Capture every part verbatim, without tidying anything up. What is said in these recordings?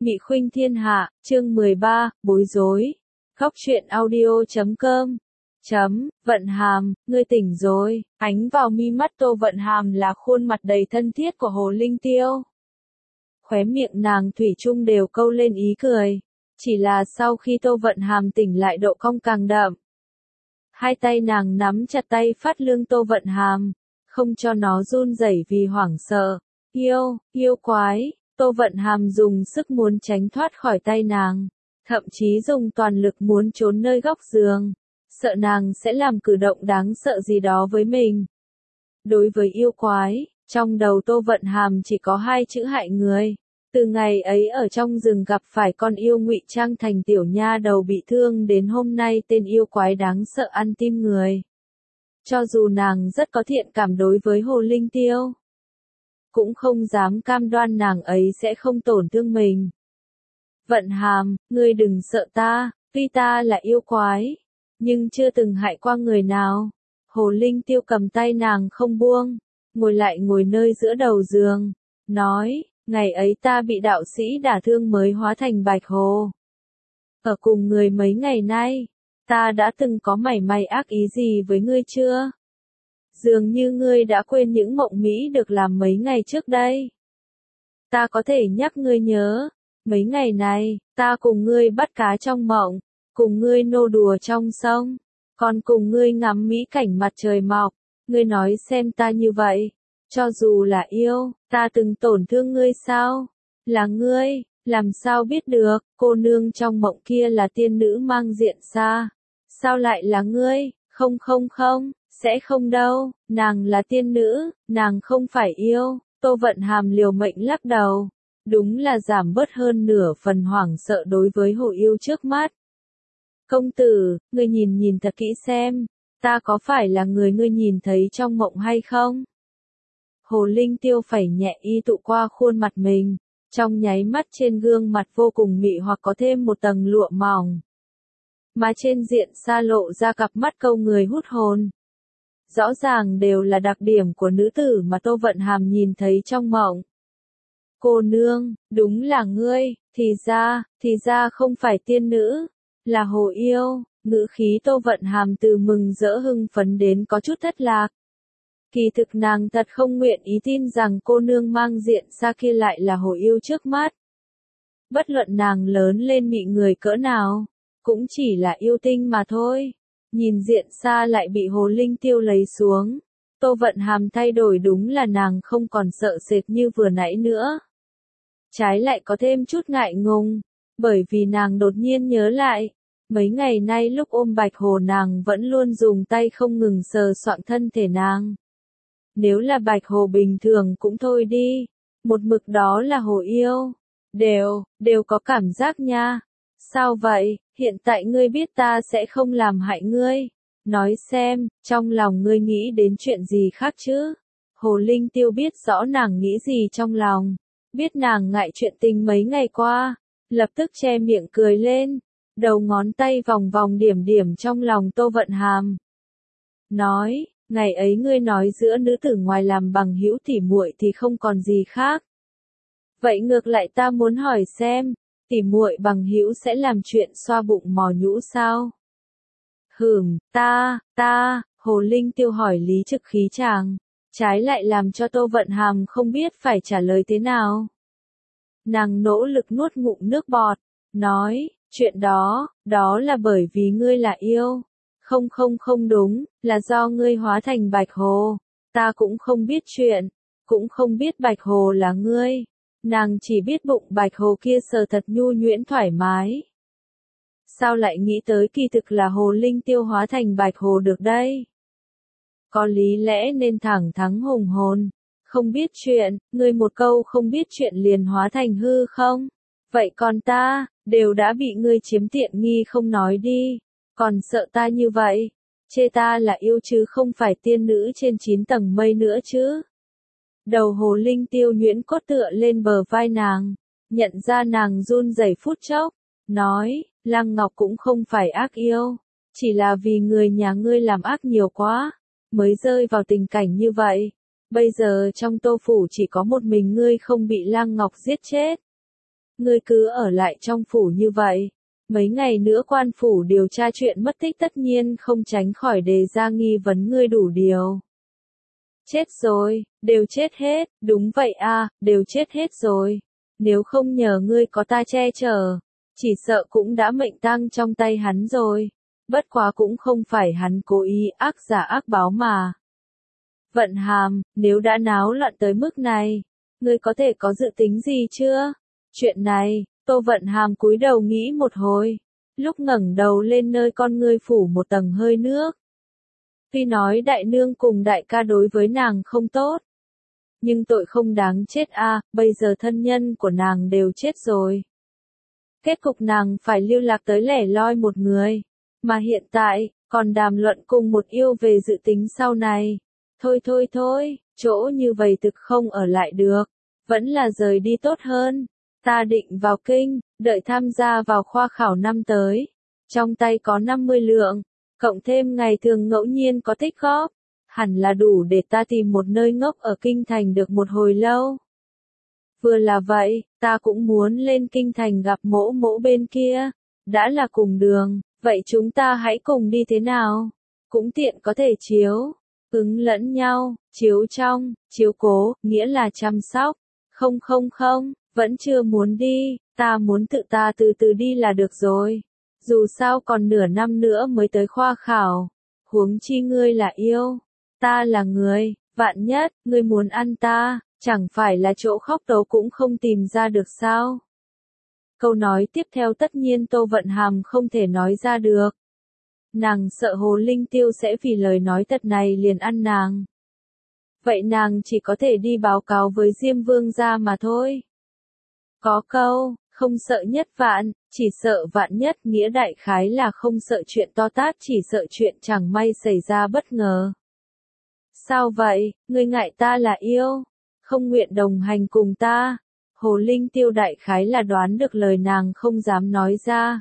Mị Khuynh Thiên Hạ, chương mười ba, bối rối. Góc truyện audio chấm com. Chấm, Vận Hàm, ngươi tỉnh rồi. Ánh vào mi mắt Tô Vận Hàm là khuôn mặt đầy thân thiết của Hồ Linh Tiêu. Khóe miệng nàng thủy chung đều câu lên ý cười. Chỉ là sau khi Tô Vận Hàm tỉnh lại độ cong càng đậm. Hai tay nàng nắm chặt tay phát lương Tô Vận Hàm, không cho nó run rẩy vì hoảng sợ. Yêu, yêu quái. Tô Vận Hàm dùng sức muốn tránh thoát khỏi tay nàng, thậm chí dùng toàn lực muốn trốn nơi góc giường, sợ nàng sẽ làm cử động đáng sợ gì đó với mình. Đối với yêu quái, trong đầu Tô Vận Hàm chỉ có hai chữ hại người. Từ ngày ấy ở trong rừng gặp phải con yêu ngụy trang thành tiểu nha đầu bị thương đến hôm nay tên yêu quái đáng sợ ăn tim người. Cho dù nàng rất có thiện cảm đối với Hồ Linh Tiêu, cũng không dám cam đoan nàng ấy sẽ không tổn thương mình. Vận Hàm, ngươi đừng sợ ta, tuy ta là yêu quái, nhưng chưa từng hại qua người nào. Hồ Linh Tiêu cầm tay nàng không buông, ngồi lại ngồi nơi giữa đầu giường, nói, ngày ấy ta bị đạo sĩ đả thương mới hóa thành bạch hồ. Ở cùng người mấy ngày nay, ta đã từng có mảy may ác ý gì với ngươi chưa? Dường như ngươi đã quên những mộng mỹ được làm mấy ngày trước đây. Ta có thể nhắc ngươi nhớ, mấy ngày này, ta cùng ngươi bắt cá trong mộng, cùng ngươi nô đùa trong sông, còn cùng ngươi ngắm mỹ cảnh mặt trời mọc. Ngươi nói xem ta như vậy, cho dù là yêu, ta từng tổn thương ngươi sao? Là ngươi, làm sao biết được, cô nương trong mộng kia là tiên nữ mang diện xa. Sao lại là ngươi? Không không không. Sẽ không đâu, nàng là tiên nữ, nàng không phải yêu. Tô Vận Hàm liều mệnh lắc đầu, đúng là giảm bớt hơn nửa phần hoảng sợ đối với hồ yêu trước mắt. Công tử, ngươi nhìn nhìn thật kỹ xem, ta có phải là người ngươi nhìn thấy trong mộng hay không? Hồ Linh Tiêu phẩy nhẹ y tụ qua khuôn mặt mình, trong nháy mắt trên gương mặt vô cùng mị hoặc có thêm một tầng lụa mỏng. Mà trên diện xa lộ ra cặp mắt câu người hút hồn. Rõ ràng đều là đặc điểm của nữ tử mà Tô Vận Hàm nhìn thấy trong mộng. Cô nương, đúng là ngươi, thì ra, thì ra không phải tiên nữ, là hồ yêu. Ngữ khí Tô Vận Hàm từ mừng rỡ hưng phấn đến có chút thất lạc. Kỳ thực nàng thật không nguyện ý tin rằng cô nương mang diện xa kia lại là hồ yêu trước mắt. Bất luận nàng lớn lên mị người cỡ nào, cũng chỉ là yêu tinh mà thôi. Nhìn diện xa lại bị Hồ Linh Tiêu lấy xuống. Tô Vận Hàm thay đổi đúng là nàng không còn sợ sệt như vừa nãy nữa. Trái lại có thêm chút ngại ngùng, bởi vì nàng đột nhiên nhớ lại. Mấy ngày nay lúc ôm bạch hồ nàng vẫn luôn dùng tay không ngừng sờ soạng thân thể nàng. Nếu là bạch hồ bình thường cũng thôi đi. Một mực đó là hồ yêu. Đều, đều có cảm giác nha. Sao vậy, hiện tại ngươi biết ta sẽ không làm hại ngươi. Nói xem, trong lòng ngươi nghĩ đến chuyện gì khác chứ? Hồ Linh Tiêu biết rõ nàng nghĩ gì trong lòng. Biết nàng ngại chuyện tình mấy ngày qua. Lập tức che miệng cười lên. Đầu ngón tay vòng vòng điểm điểm trong lòng Tô Vận Hàm. Nói, ngày ấy ngươi nói giữa nữ tử ngoài làm bằng hữu tỉ muội thì không còn gì khác. Vậy ngược lại ta muốn hỏi xem. Tỉ muội bằng hữu sẽ làm chuyện xoa bụng mò nhũ sao? Hừm, ta, ta, Hồ Linh Tiêu hỏi lý trực khí chàng, trái lại làm cho Tô Vận Hàm không biết phải trả lời thế nào. Nàng nỗ lực nuốt ngụm nước bọt, nói, chuyện đó, đó là bởi vì ngươi là yêu. Không không không đúng, là do ngươi hóa thành bạch hồ. Ta cũng không biết chuyện, cũng không biết bạch hồ là ngươi. Nàng chỉ biết bụng bạch hồ kia sờ thật nhu nhuyễn thoải mái. Sao lại nghĩ tới kỳ thực là Hồ Linh Tiêu hóa thành bạch hồ được đây? Có lý lẽ nên thẳng thắn hùng hồn. Không biết chuyện, ngươi một câu không biết chuyện liền hóa thành hư không? Vậy còn ta, đều đã bị ngươi chiếm tiện nghi không nói đi. Còn sợ ta như vậy? Chê ta là yêu chứ không phải tiên nữ trên chín tầng mây nữa chứ? Đầu Hồ Linh Tiêu nhuyễn cốt tựa lên bờ vai nàng, nhận ra nàng run rẩy phút chốc, nói, Lăng Ngọc cũng không phải ác yêu, chỉ là vì người nhà ngươi làm ác nhiều quá, mới rơi vào tình cảnh như vậy. Bây giờ trong Tô phủ chỉ có một mình ngươi không bị Lăng Ngọc giết chết. ngươi cứ ở lại trong phủ như vậy. Mấy ngày nữa quan phủ điều tra chuyện mất tích tất nhiên không tránh khỏi đề ra nghi vấn ngươi đủ điều. Chết rồi, đều chết hết, đúng vậy a, đều chết hết rồi. Nếu không nhờ ngươi có ta che chở, chỉ sợ cũng đã mệnh tang trong tay hắn rồi. Bất quá cũng không phải hắn cố ý ác giả ác báo mà. Vận Hàm, nếu đã náo loạn tới mức này, ngươi có thể có dự tính gì chưa? Chuyện này, Tô Vận Hàm cúi đầu nghĩ một hồi, lúc ngẩng đầu lên nơi con ngươi phủ một tầng hơi nước. Tuy nói đại nương cùng đại ca đối với nàng không tốt, nhưng tội không đáng chết a, à, bây giờ thân nhân của nàng đều chết rồi. Kết cục nàng phải lưu lạc tới lẻ loi một người, mà hiện tại, còn đàm luận cùng một yêu về dự tính sau này. Thôi thôi thôi, chỗ như vậy thực không ở lại được, vẫn là rời đi tốt hơn. Ta định vào kinh, đợi tham gia vào khoa khảo năm tới. Trong tay có năm mươi lượng, cộng thêm ngày thường ngẫu nhiên có tích góp, hẳn là đủ để ta tìm một nơi ngốc ở kinh thành được một hồi lâu. Vừa là vậy, ta cũng muốn lên kinh thành gặp mỗ mỗ bên kia, đã là cùng đường, vậy chúng ta hãy cùng đi thế nào? Cũng tiện có thể chiếu, ứng lẫn nhau, chiếu trong, chiếu cố, nghĩa là chăm sóc. Không không không, vẫn chưa muốn đi, ta muốn tự ta từ từ đi là được rồi. Dù sao còn nửa năm nữa mới tới khoa khảo, huống chi ngươi là yêu, ta là người, vạn nhất, ngươi muốn ăn ta, chẳng phải là chỗ khóc tấu cũng không tìm ra được sao. Câu nói tiếp theo tất nhiên Tô Vận Hàm không thể nói ra được. Nàng sợ Hồ Linh Tiêu sẽ vì lời nói thật này liền ăn nàng. Vậy nàng chỉ có thể đi báo cáo với Diêm Vương gia mà thôi. Có câu, không sợ nhất vạn, chỉ sợ vạn nhất, nghĩa đại khái là không sợ chuyện to tát, chỉ sợ chuyện chẳng may xảy ra bất ngờ. Sao vậy, ngươi ngại ta là yêu, không nguyện đồng hành cùng ta? Hồ Linh Tiêu đại khái là đoán được lời nàng không dám nói ra.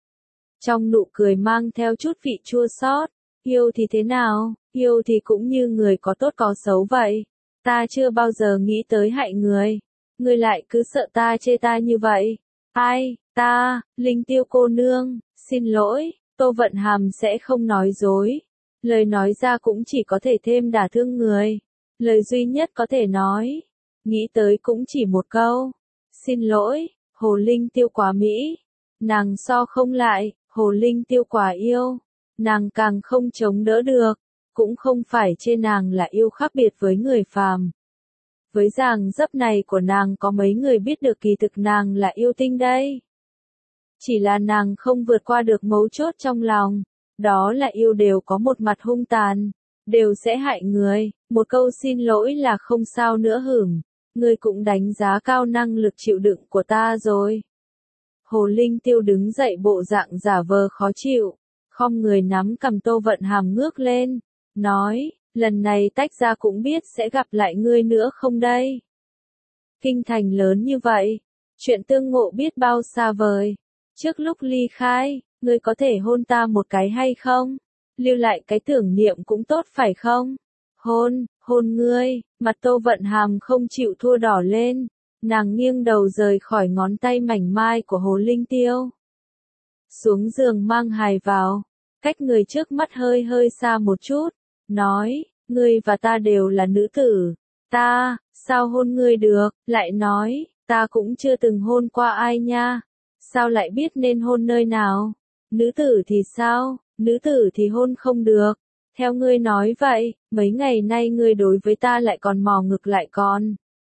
Trong nụ cười mang theo chút vị chua xót, yêu thì thế nào, yêu thì cũng như người có tốt có xấu vậy. Ta chưa bao giờ nghĩ tới hại người, ngươi lại cứ sợ ta chê ta như vậy. Ai, ta, Linh Tiêu cô nương, xin lỗi, Tô Vận Hàm sẽ không nói dối. Lời nói ra cũng chỉ có thể thêm đả thương người. Lời duy nhất có thể nói, nghĩ tới cũng chỉ một câu. Xin lỗi, Hồ Linh Tiêu quá mỹ. Nàng so không lại, Hồ Linh Tiêu quá yêu. Nàng càng không chống đỡ được. Cũng không phải chê nàng là yêu khác biệt với người phàm. Với dáng dấp này của nàng có mấy người biết được kỳ thực nàng là yêu tinh đây. Chỉ là nàng không vượt qua được mấu chốt trong lòng. Đó là yêu đều có một mặt hung tàn. Đều sẽ hại người. Một câu xin lỗi là không sao nữa hửng. Ngươi cũng đánh giá cao năng lực chịu đựng của ta rồi. Hồ Linh Tiêu đứng dậy bộ dạng giả vờ khó chịu. Khom người nắm cầm Tô Vận Hàm ngước lên. Nói, lần này tách ra cũng biết sẽ gặp lại ngươi nữa không đây? Kinh thành lớn như vậy, chuyện tương ngộ biết bao xa vời. Trước lúc ly khai, ngươi có thể hôn ta một cái hay không? Lưu lại cái tưởng niệm cũng tốt phải không? Hôn, hôn ngươi, mặt Tô Vận Hàm không chịu thua đỏ lên. Nàng nghiêng đầu rời khỏi ngón tay mảnh mai của Hồ Linh Tiêu. Xuống giường mang hài vào, cách người trước mắt hơi hơi xa một chút. Nói, ngươi và ta đều là nữ tử. Ta, sao hôn ngươi được? Lại nói, ta cũng chưa từng hôn qua ai nha. Sao lại biết nên hôn nơi nào? Nữ tử thì sao? Nữ tử thì hôn không được. Theo ngươi nói vậy, mấy ngày nay ngươi đối với ta lại còn mò ngực lại còn.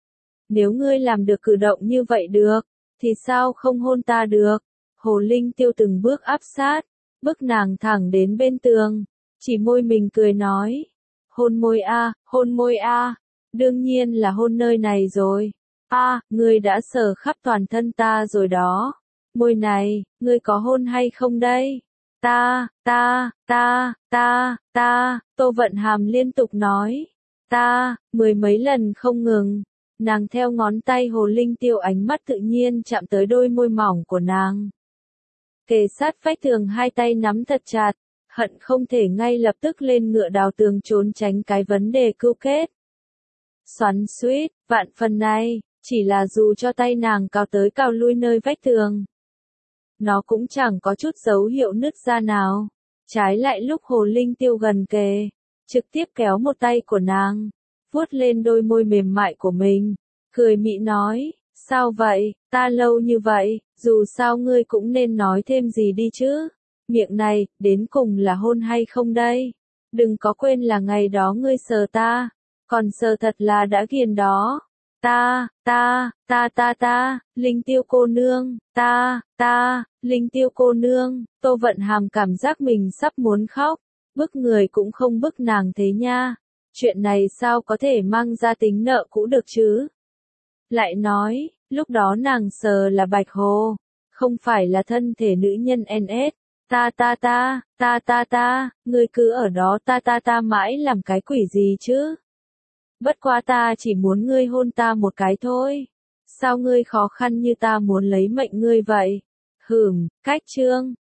Nếu ngươi làm được cử động như vậy được, thì sao không hôn ta được? Hồ Linh Tiêu từng bước áp sát, bức nàng thẳng đến bên tường. Chỉ môi mình cười nói. Hôn môi a, hôn môi a. Đương nhiên là hôn nơi này rồi. A, ngươi đã sờ khắp toàn thân ta rồi đó. Môi này, ngươi có hôn hay không đây? Ta, ta, ta, ta, ta, Tô Vận Hàm liên tục nói. Ta, mười mấy lần không ngừng. Nàng theo ngón tay Hồ Linh Tiêu ánh mắt tự nhiên chạm tới đôi môi mỏng của nàng. Kề sát vách tường hai tay nắm thật chặt. Hận không thể ngay lập tức lên ngựa đào tường trốn tránh cái vấn đề cưu kết. Xoắn xuýt, vạn phần này, Chỉ là dù cho tay nàng cào tới cào lui nơi vách tường, nó cũng chẳng có chút dấu hiệu nứt ra nào. Trái lại lúc Hồ Linh Tiêu gần kề, trực tiếp kéo một tay của nàng, vuốt lên đôi môi mềm mại của mình, cười mị nói, sao vậy, ta lâu như vậy, dù sao ngươi cũng nên nói thêm gì đi chứ. Miệng này, đến cùng là hôn hay không đây? Đừng có quên là ngày đó ngươi sờ ta, còn sờ thật là đã ghiền đó. Ta, ta, ta ta ta, Linh Tiêu cô nương, ta, ta, Linh Tiêu cô nương, Tô Vận Hàm cảm giác mình sắp muốn khóc, bức người cũng không bức nàng thế nha. Chuyện này sao có thể mang ra tính nợ cũ được chứ? Lại nói, lúc đó nàng sờ là Bạch Hồ, không phải là thân thể nữ nhân en ét. Ta ta ta, ta ta ta, ngươi cứ ở đó ta ta ta mãi làm cái quỷ gì chứ? Bất quá ta chỉ muốn ngươi hôn ta một cái thôi. Sao ngươi khó khăn như ta muốn lấy mệnh ngươi vậy? Hửm, cách trương.